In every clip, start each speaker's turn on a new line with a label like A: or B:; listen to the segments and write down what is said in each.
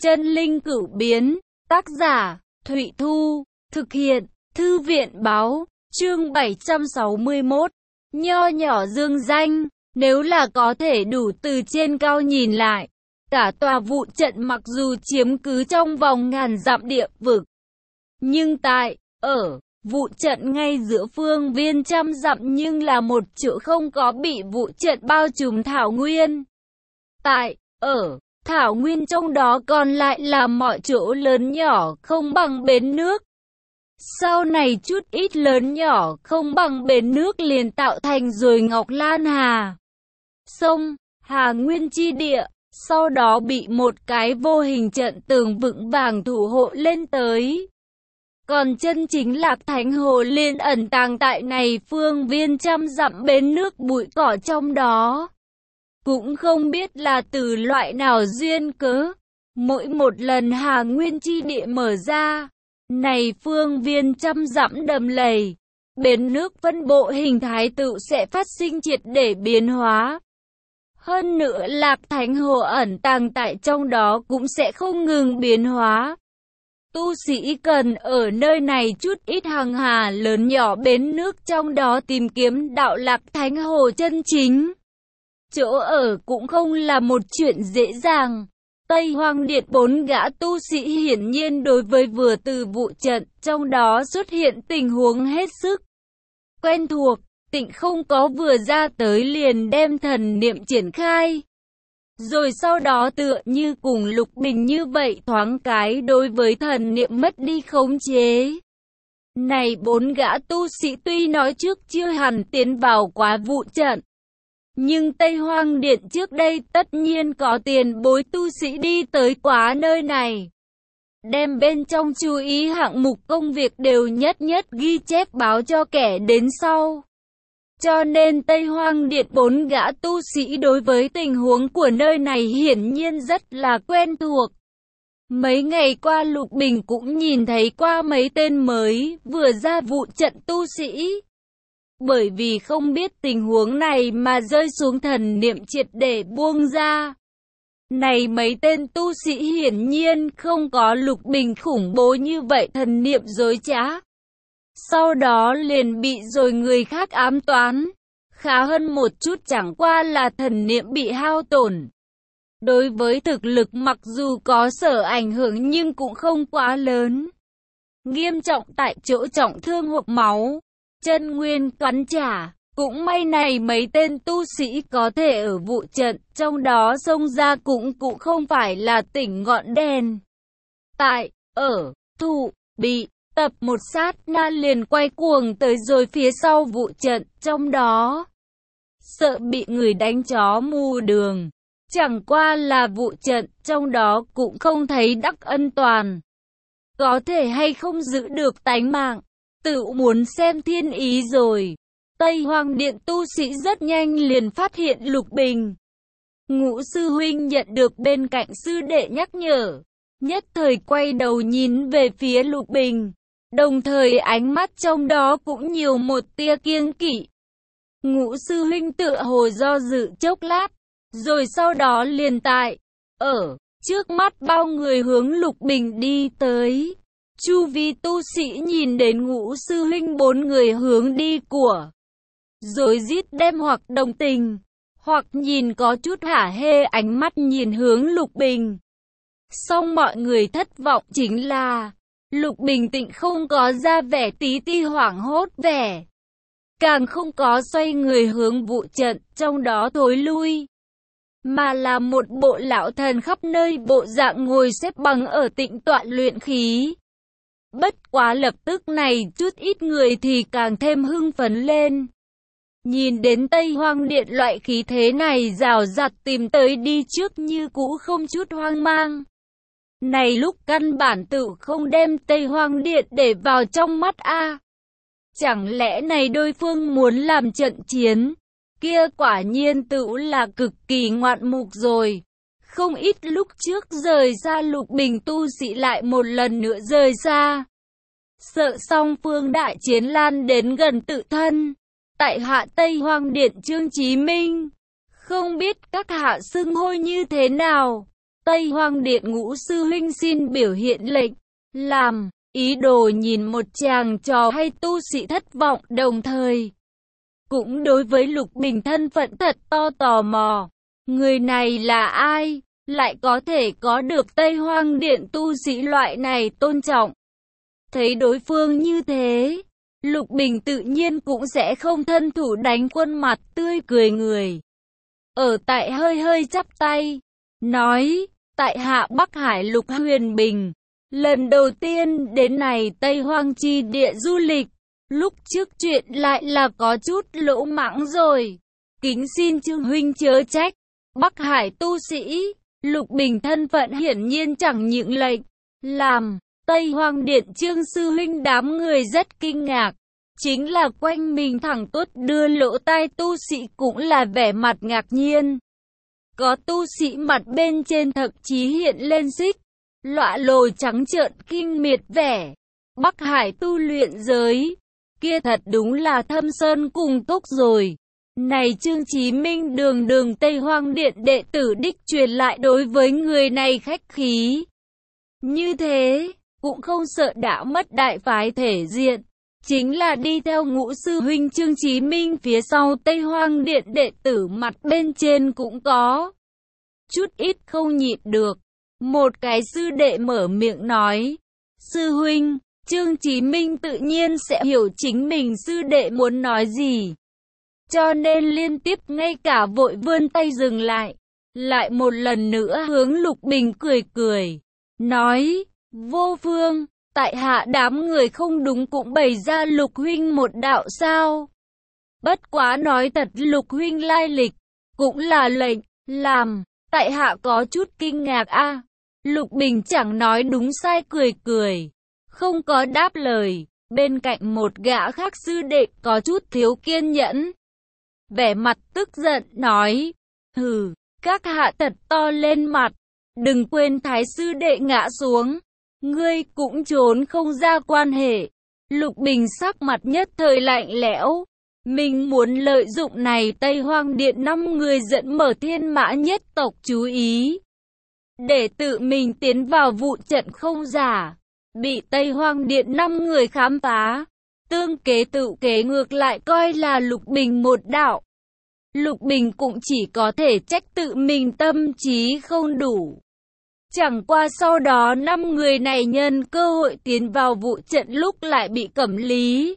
A: Chân linh cửu biến, tác giả, Thụy Thu, thực hiện, Thư viện báo, chương 761, nho nhỏ dương danh, nếu là có thể đủ từ trên cao nhìn lại, cả tòa vụ trận mặc dù chiếm cứ trong vòng ngàn dặm địa vực, nhưng ở vụ trận ngay giữa phương viên trăm dặm nhưng là một chỗ không có bị vụ trận bao trùm thảo nguyên. Ở thảo nguyên trong đó còn lại là mọi chỗ lớn nhỏ không bằng bến nước. Sau này chút ít lớn nhỏ không bằng bến nước liền tạo thành rồi Ngọc Lan Hà, sông, Hà Nguyên chi địa, sau đó bị một cái vô hình trận tường vững vàng thủ hộ lên tới. Còn chân chính Lạc Thánh Hồ liền ẩn tàng tại này phương viên trăm dặm bến nước bụi cỏ trong đó. Cũng không biết là từ loại nào duyên cớ, mỗi một lần Hà Nguyên chi địa mở ra, này phương viên trăm dặm đầm lầy, bến nước phân bộ hình thái tự sẽ phát sinh triệt để biến hóa. Hơn nữa Lạc Thánh Hồ ẩn tàng tại trong đó cũng sẽ không ngừng biến hóa. Tu sĩ cần ở nơi này chút ít hằng hà lớn nhỏ bến nước trong đó tìm kiếm đạo Lạc Thánh Hồ chân chính. Chỗ ở cũng không là một chuyện dễ dàng. Tây Hoang Điện 4 gã tu sĩ hiển nhiên đối với vừa từ vụ trận trong đó xuất hiện tình huống hết sức quen thuộc, Tịnh không có vừa ra tới liền đem thần niệm triển khai. Rồi sau đó tựa như cùng Lục Bình như vậy thoáng cái đối với thần niệm mất đi khống chế. Này 4 gã tu sĩ tuy nói trước chưa hẳn tiến vào quá vụ trận, nhưng Tây Hoang Điện trước đây tất nhiên có tiền bối tu sĩ đi tới quá nơi này. Đem bên trong chú ý hạng mục công việc đều nhất nhất ghi chép báo cho kẻ đến sau. Cho nên Tây Hoang Điện 4 gã tu sĩ đối với tình huống của nơi này hiển nhiên rất là quen thuộc. Mấy ngày qua Lục Bình cũng nhìn thấy qua mấy tên mới vừa ra vụ trận tu sĩ. Bởi vì không biết tình huống này mà rơi xuống thần niệm triệt để buông ra. Này mấy tên tu sĩ hiển nhiên không có Lục Bình khủng bố như vậy thần niệm dối trá. Sau đó liền bị rồi người khác ám toán. Khá hơn một chút chẳng qua là thần niệm bị hao tổn. Đối với thực lực mặc dù có sở ảnh hưởng nhưng cũng không quá lớn. Nghiêm trọng tại chỗ trọng thương hộc máu, chân nguyên cắn trả. Cũng may này mấy tên tu sĩ có thể ở vụ trận trong đó xông ra cũng không phải là tỉnh ngọn đèn. Thụ bị tập một sát na liền quay cuồng tới rồi phía sau vụ trận trong đó. Sợ bị người đánh chó mù đường. Chẳng qua là vụ trận trong đó cũng không thấy đắc ân toàn. Có thể hay không giữ được tánh mạng, tự muốn xem thiên ý rồi. Tây Hoang Điện tu sĩ rất nhanh liền phát hiện Lục Bình. Ngũ sư huynh nhận được bên cạnh sư đệ nhắc nhở, nhất thời quay đầu nhìn về phía Lục Bình, đồng thời ánh mắt trong đó cũng nhiều một tia kiêng kỵ. Ngũ sư huynh tựa hồ do dự chốc lát, rồi sau đó liền trước mắt bao người hướng Lục Bình đi tới. Chu vi tu sĩ nhìn đến Ngũ sư huynh 4 người hướng đi của rồi rít đem hoặc đồng tình, hoặc nhìn có chút hả hê ánh mắt nhìn hướng Lục Bình. Song mọi người thất vọng chính là Lục Bình Tịnh không có ra vẻ tí ti hoảng hốt vẻ, càng không có xoay người hướng vụ trận trong đó thối lui, mà là một bộ lão thần khắp nơi bộ dạng ngồi xếp bằng ở tịnh tọa luyện khí. Bất quá lập tức này chút ít người thì càng thêm hưng phấn lên. Nhìn đến Tây Hoang Điện loại khí thế này rào rạt tìm tới đi trước như cũ không chút hoang mang. Này lúc căn bản tự không đem Tây Hoang Điện để vào trong mắt a. Chẳng lẽ này đối phương muốn làm trận chiến, kia quả nhiên tự là cực kỳ ngoạn mục rồi. Không ít lúc trước rời xa Lục Bình tu sĩ lại một lần nữa rời xa. Sợ song phương đại chiến lan đến gần tự thân. Tại hạ Tây Hoang Điện Trương Chí Minh, không biết các hạ xưng hô như thế nào? Tây Hoang Điện Ngũ sư huynh xin biểu hiện lệnh, làm, ý đồ nhìn một chàng trò hay tu sĩ thất vọng, đồng thời cũng đối với Lục Bình thân phận thật tò mò. Người này là ai? Lại có thể có được Tây Hoang Điện tu sĩ loại này tôn trọng. Thấy đối phương như thế, Lục Bình tự nhiên cũng sẽ không thân thủ đánh quân, mặt tươi cười người. Ở tại hơi chắp tay, nói, tại hạ Bắc Hải Lục Huyền Bình, lần đầu tiên đến này Tây Hoang chi địa du lịch, lúc trước chuyện lại là có chút lỗ mãng rồi. Kính xin Trương huynh chớ trách. Bắc Hải tu sĩ, Lục Bình thân phận hiển nhiên chẳng những lệnh, làm, Tây Hoang Điện Trương sư huynh đám người rất kinh ngạc. Chính là quanh mình thẳng tuốt đưa lỗ tai tu sĩ cũng là vẻ mặt ngạc nhiên. Có tu sĩ mặt bên trên thậm chí hiện lên xích, lọa lồ trắng trợn kinh miệt vẻ. Bắc Hải tu luyện giới, kia thật đúng là thâm sơn cùng túc rồi. Này Trương Chí Minh đường Tây Hoang Điện đệ tử đích truyền lại đối với người này khách khí. Như thế, cũng không sợ đã mất đại phái thể diện. Chính là đi theo Ngũ sư huynh Trương Chí Minh phía sau Tây Hoang Điện đệ tử mặt bên trên cũng có chút ít không nhịn được. Một cái sư đệ mở miệng nói, sư huynh, Trương Chí Minh tự nhiên sẽ hiểu chính mình sư đệ muốn nói gì. Cho nên liên tiếp ngay cả vội vươn tay dừng lại. Lại một lần nữa hướng Lục Bình cười, nói, vô phương, tại hạ đám người không đúng cũng bày ra Lục huynh một đạo sao. Bất quá nói thật, Lục huynh lai lịch, cũng là lệnh, làm, tại hạ có chút kinh ngạc a. Lục Bình chẳng nói đúng sai, cười, không có đáp lời. Bên cạnh một gã khác sư đệ có chút thiếu kiên nhẫn, vẻ mặt tức giận nói, hừ, các hạ thật to lên mặt, đừng quên thái sư đệ ngã xuống, ngươi cũng trốn không ra quan hệ. Lục Bình sắc mặt nhất thời lạnh lẽo, mình muốn lợi dụng này Tây Hoang Điện 5 người dẫn mở Thiên Mã nhất tộc chú ý, để tự mình tiến vào vụ trận không giả, bị Tây Hoang Điện 5 người khám phá. Tương kế tự kế ngược lại coi là Lục Bình một đạo. Lục Bình cũng chỉ có thể trách tự mình tâm trí không đủ. Chẳng qua sau đó 5 người này nhân cơ hội tiến vào vụ trận lúc lại bị Cẩm Lý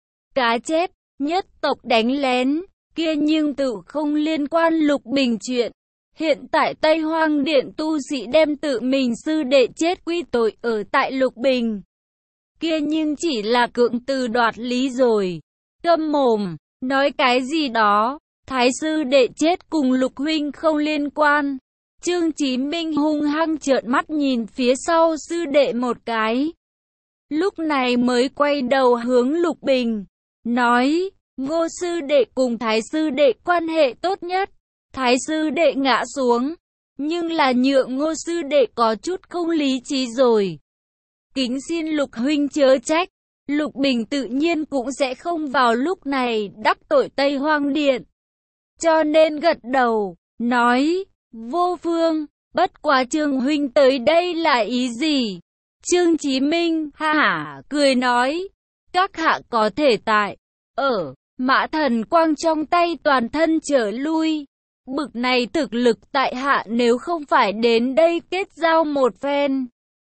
A: cá chết, nhất tộc đánh lén, kia nhưng tự không liên quan Lục Bình chuyện. Hiện tại Tây Hoang Điện tu sĩ đem tự mình sư đệ chết quy tội ở tại Lục Bình, kia nhưng chỉ là cưỡng từ đoạt lý rồi. Câm mồm, nói cái gì đó, thái sư đệ chết cùng Lục huynh không liên quan. Trương Chí Minh hung hăng trợn mắt nhìn phía sau sư đệ một cái, lúc này mới quay đầu hướng Lục Bình, nói, Ngô sư đệ cùng thái sư đệ quan hệ tốt nhất, thái sư đệ ngã xuống, nhưng là nhượng Ngô sư đệ có chút không lý trí rồi. Kính xin Lục huynh chớ trách. Lục Bình tự nhiên cũng sẽ không vào lúc này đắc tội Tây Hoang Điện, cho nên gật đầu, nói, vô phương, bất quá Trương huynh tới đây là ý gì? Trương Chí Minh ha hả cười nói, các hạ có thể tại ở Mã Thần Quang trong tay toàn thân trở lui. Bực này thực lực tại hạ nếu không phải đến đây kết giao một phen,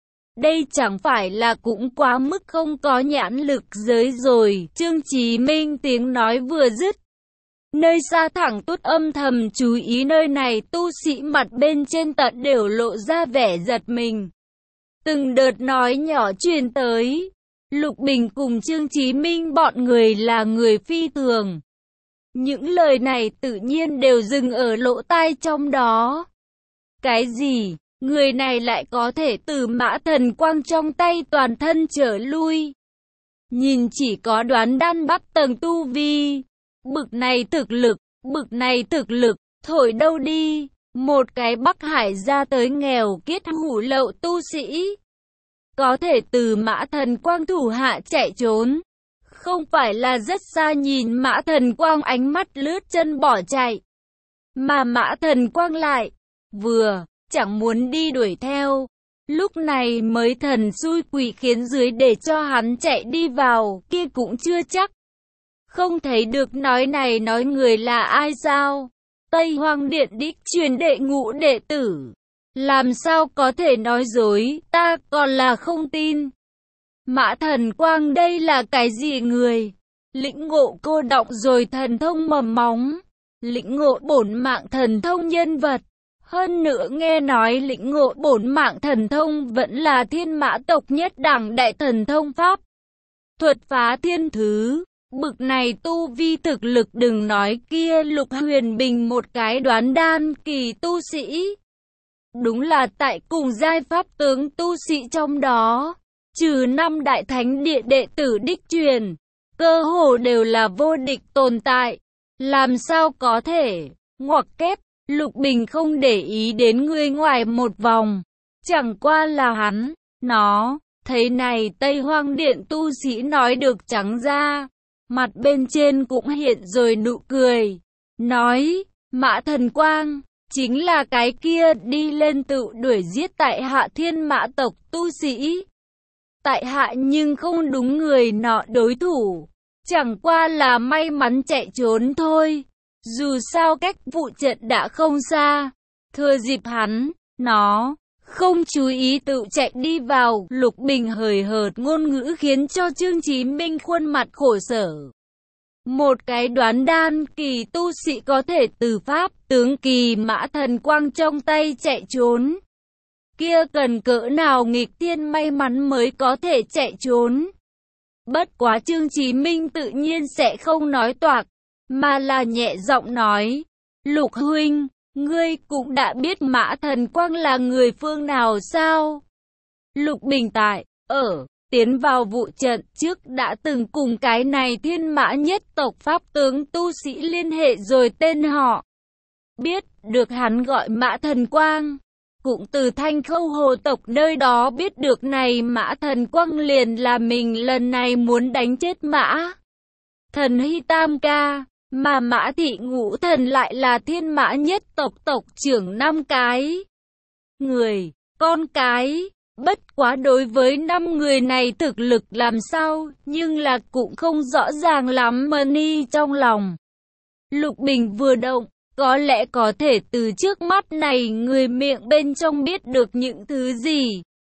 A: đây chẳng phải là cũng quá mức không có nhãn lực giới rồi. Trương Chí Minh tiếng nói vừa dứt, nơi xa thẳng tút âm thầm chú ý nơi này tu sĩ mặt bên trên tận đều lộ ra vẻ giật mình. Từng đợt nói nhỏ truyền tới, Lục Bình cùng Trương Chí Minh bọn người là người phi thường. Những lời này tự nhiên đều dừng ở lỗ tai trong đó. Cái gì? Người này lại có thể từ Mã Thần Quang trong tay toàn thân trở lui. Nhìn chỉ có đoán đan bắt tầng tu vi. Bực này thực lực, thổi đâu đi. Một cái Bắc Hải ra tới nghèo kiết hủ lậu tu sĩ, có thể từ Mã Thần Quang thủ hạ chạy trốn. Không phải là rất xa nhìn Mã Thần Quang ánh mắt lướt chân bỏ chạy. Mà Mã Thần Quang lại, vừa chẳng muốn đi đuổi theo. Lúc này mới thần xui quỷ khiến dưới để cho hắn chạy đi vào, kia cũng chưa chắc. Không thấy được nói này nói người là ai sao? Tây Hoang Điện đích truyền đệ ngũ đệ tử. Làm sao có thể nói dối, ta còn là không tin. Mã Thần Quang đây là cái gì người? Lĩnh ngộ cô đọng rồi thần thông mầm móng. Lĩnh ngộ bổn mạng thần thông nhân vật. Hơn nữa nghe nói lĩnh ngộ bổn mạng thần thông vẫn là Thiên Mã tộc nhất đẳng đại thần thông pháp. Thuật phá thiên thứ. Bực này tu vi thực lực đừng nói kia Lục Huyền Bình một cái đoán đan kỳ tu sĩ. Đúng là tại cùng giai pháp tướng tu sĩ trong đó. Trừ 5 đại thánh địa đệ tử đích truyền. Cơ hồ đều là vô địch tồn tại. Làm sao có thể? Ngoặc kép. Lục Bình không để ý đến người ngoài một vòng. Chẳng qua là hắn, nó, thấy này Tây Hoang Điện tu sĩ nói được trắng ra. Mặt bên trên cũng hiện rồi nụ cười. Nói, Mã Thần Quang, chính là cái kia đi lên tự đuổi giết tại hạ Thiên Mã tộc tu sĩ. Tại hạ nhưng không đúng người nọ đối thủ. Chẳng qua là may mắn chạy trốn thôi. Dù sao cách vụ trận đã không xa. Thừa dịp hắn, nó, không chú ý tự chạy đi vào. Lục Bình hời hợt ngôn ngữ khiến cho Trương Chí Minh khuôn mặt khổ sở. Một cái đoán đan kỳ tu sĩ có thể từ pháp tướng kỳ Mã Thần Quang trong tay chạy trốn. Kia cần cỡ nào nghịch thiên may mắn mới có thể chạy trốn. Bất quá Trương Chí Minh tự nhiên sẽ không nói toạc, mà là nhẹ giọng nói. Lục huynh, ngươi cũng đã biết Mã Thần Quang là người phương nào sao? Lục Bình tại, tiến vào vụ trận trước đã từng cùng cái này Thiên Mã nhất tộc pháp tướng tu sĩ liên hệ rồi tên họ. Biết được hắn gọi Mã Thần Quang. Cũng từ Thanh Khâu Hồ tộc nơi đó biết được này Mã Thần Quang liền là mình lần này muốn đánh chết Mã Thần Hy Tam ca. Mà Mã Thị Ngũ Thần lại là Thiên Mã nhất tộc tộc trưởng 5 cái người, con cái. Bất quá đối với 5 người này thực lực làm sao, nhưng là cũng không rõ ràng lắm Mani trong lòng. Lục Bình vừa động, có lẽ có thể từ trước mắt này người miệng bên trong biết được những thứ gì.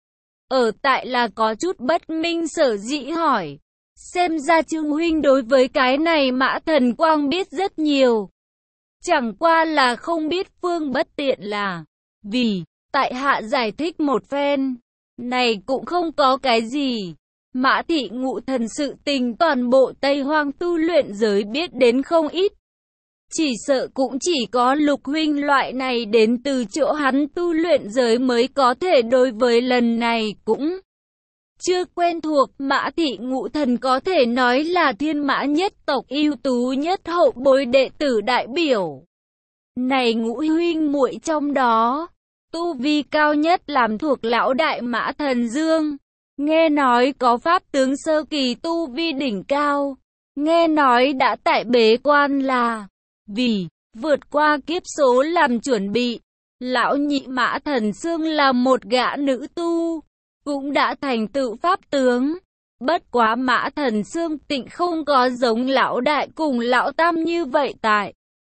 A: Ở tại là có chút bất minh sở dĩ hỏi. Xem ra Trương huynh đối với cái này Mã Thần Quang biết rất nhiều. Chẳng qua là không biết phương bất tiện là vì tại hạ giải thích một phen. Này cũng không có cái gì. Mã Thị Ngũ Thần sự tình toàn bộ Tây Hoang tu luyện giới biết đến không ít. Chỉ sợ cũng chỉ có Lục huynh loại này đến từ chỗ hắn tu luyện giới mới có thể đối với lần này cũng chưa quen thuộc. Mã Thị Ngũ Thần có thể nói là Thiên Mã nhất tộc ưu tú nhất hậu bối đệ tử đại biểu. Này Ngũ huynh muội trong đó, tu vi cao nhất làm thuộc lão đại Mã Thần Dương. Nghe nói có pháp tướng sơ kỳ tu vi đỉnh cao. Nghe nói đã tại bế quan là vì vượt qua kiếp số làm chuẩn bị. Lão nhị Mã Thần Dương là một gã nữ tu, cũng đã thành tựu pháp tướng. Bất quá Mã Thần Dương tịnh không có giống lão đại cùng lão tam như vậy tại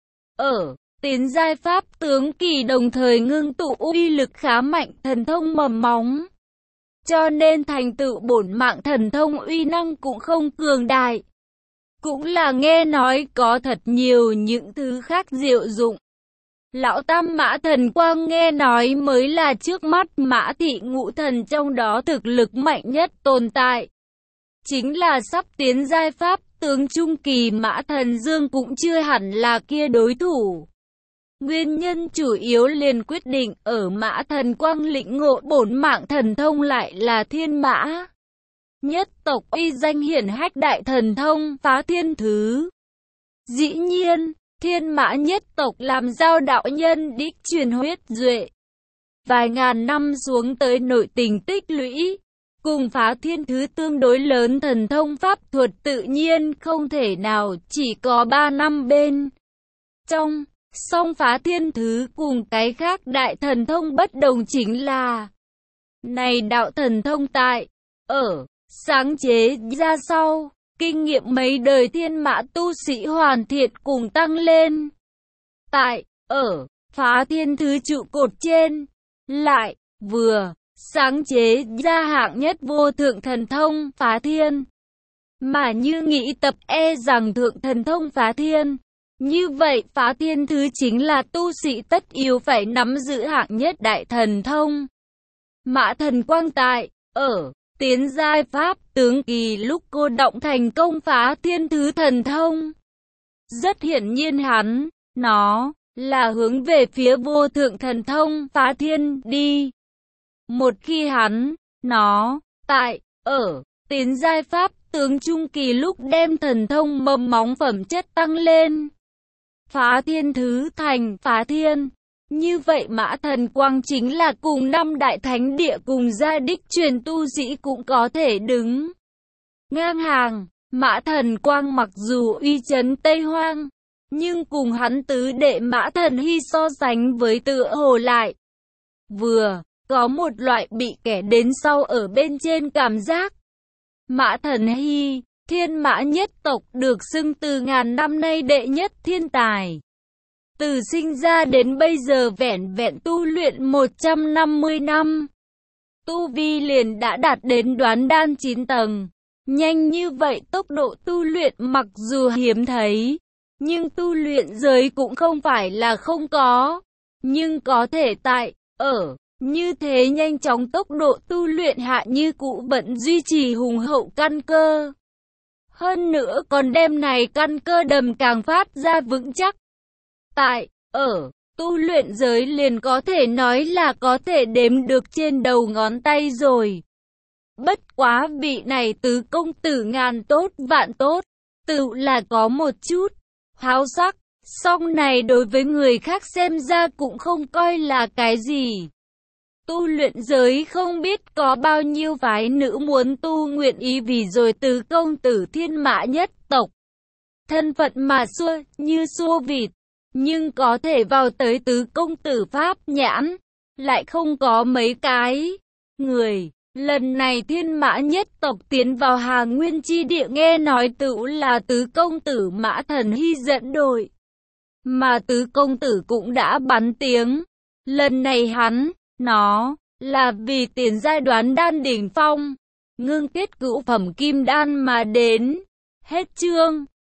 A: tiến giai pháp tướng kỳ đồng thời ngưng tụ uy lực khá mạnh thần thông mầm móng. Cho nên thành tựu bổn mạng thần thông uy năng cũng không cường đại. Cũng là nghe nói có thật nhiều những thứ khác diệu dụng. Lão tam Mã Thần Quang nghe nói mới là trước mắt Mã Thị Ngũ Thần trong đó thực lực mạnh nhất tồn tại. Chính là sắp tiến giai pháp tướng trung kỳ Mã Thần Dương cũng chưa hẳn là kia đối thủ. Nguyên nhân chủ yếu liền quyết định ở Mã Thần Quang lĩnh ngộ bổn mạng thần thông lại là Thiên Mã nhất tộc uy danh hiển hách đại thần thông phá thiên thứ. Dĩ nhiên, Thiên Mã nhất tộc làm giao đạo nhân đích truyền huyết duệ. Vài ngàn năm xuống tới nội tình tích lũy, cùng phá thiên thứ tương đối lớn thần thông pháp thuật tự nhiên không thể nào chỉ có 3 năm bên trong. Song Phá Thiên Thứ cùng cái khác đại thần thông bất đồng chính là, này đạo thần thông tại, ở, sáng chế ra sau, kinh nghiệm mấy đời thiên mã tu sĩ hoàn thiện cùng tăng lên. Tại, ở, Phá Thiên Thứ trụ cột trên, lại, vừa, sáng chế ra hạng nhất vô thượng thần thông Phá Thiên. Mà như nghĩ tập rằng thượng thần thông Phá Thiên. Như vậy Phá Thiên Thứ chính là tu sĩ tất yếu phải nắm giữ hạng nhất đại thần thông. Mã Thần Quang tại, ở, tiến giai pháp tướng kỳ lúc cô động thành công Phá Thiên Thứ thần thông. Rất hiển nhiên nó, là hướng về phía vô thượng thần thông Phá Thiên đi. Một khi nó, tại, ở, tiến giai pháp tướng trung kỳ lúc đem thần thông mầm móng phẩm chất tăng lên. Phá Thiên Thứ thành Phá Thiên. Như vậy Mã Thần Quang chính là cùng năm đại thánh địa cùng giai đích truyền tu sĩ cũng có thể đứng ngang hàng. Mã Thần Quang mặc dù uy chấn Tây Hoang, nhưng cùng hắn tứ đệ Mã Thần Hy so sánh với tựa hồ lại vừa có một loại bị kẻ đến sau ở bên trên cảm giác. Mã Thần Hy, Thiên Mã nhất tộc được xưng từ ngàn năm nay đệ nhất thiên tài. Từ sinh ra đến bây giờ vẻn vẹn tu luyện 150 năm. Tu vi liền đã đạt đến đoán đan 9 tầng. Nhanh như vậy tốc độ tu luyện mặc dù hiếm thấy, nhưng tu luyện giới cũng không phải là không có. Nhưng có thể tại, ở, như thế nhanh chóng tốc độ tu luyện hạ như cũ vẫn duy trì hùng hậu căn cơ. Hơn nữa còn đem này căn cơ đầm càng phát ra vững chắc. Tại, ở, tu luyện giới liền có thể nói là có thể đếm được trên đầu ngón tay rồi. Bất quá vị này tứ công tử ngàn tốt vạn tốt, tự là có một chút háo sắc, song này đối với người khác xem ra cũng không coi là cái gì. Tu luyện giới không biết có bao nhiêu phái nữ muốn tu nguyện ý vì rồi tứ công tử Thiên Mã nhất tộc. Thân phận mà như xua vịt, nhưng có thể vào tới tứ công tử Pháp nhãn, lại không có mấy cái người. Lần này Thiên Mã nhất tộc tiến vào Hà Nguyên chi địa nghe nói tự là tứ công tử Mã Thần Hy dẫn đội. Mà tứ công tử cũng đã bắn tiếng. Lần này nó, là vì tiền giai đoán đan đỉnh phong, ngưng kết cửu phẩm kim đan mà đến. Hết chương.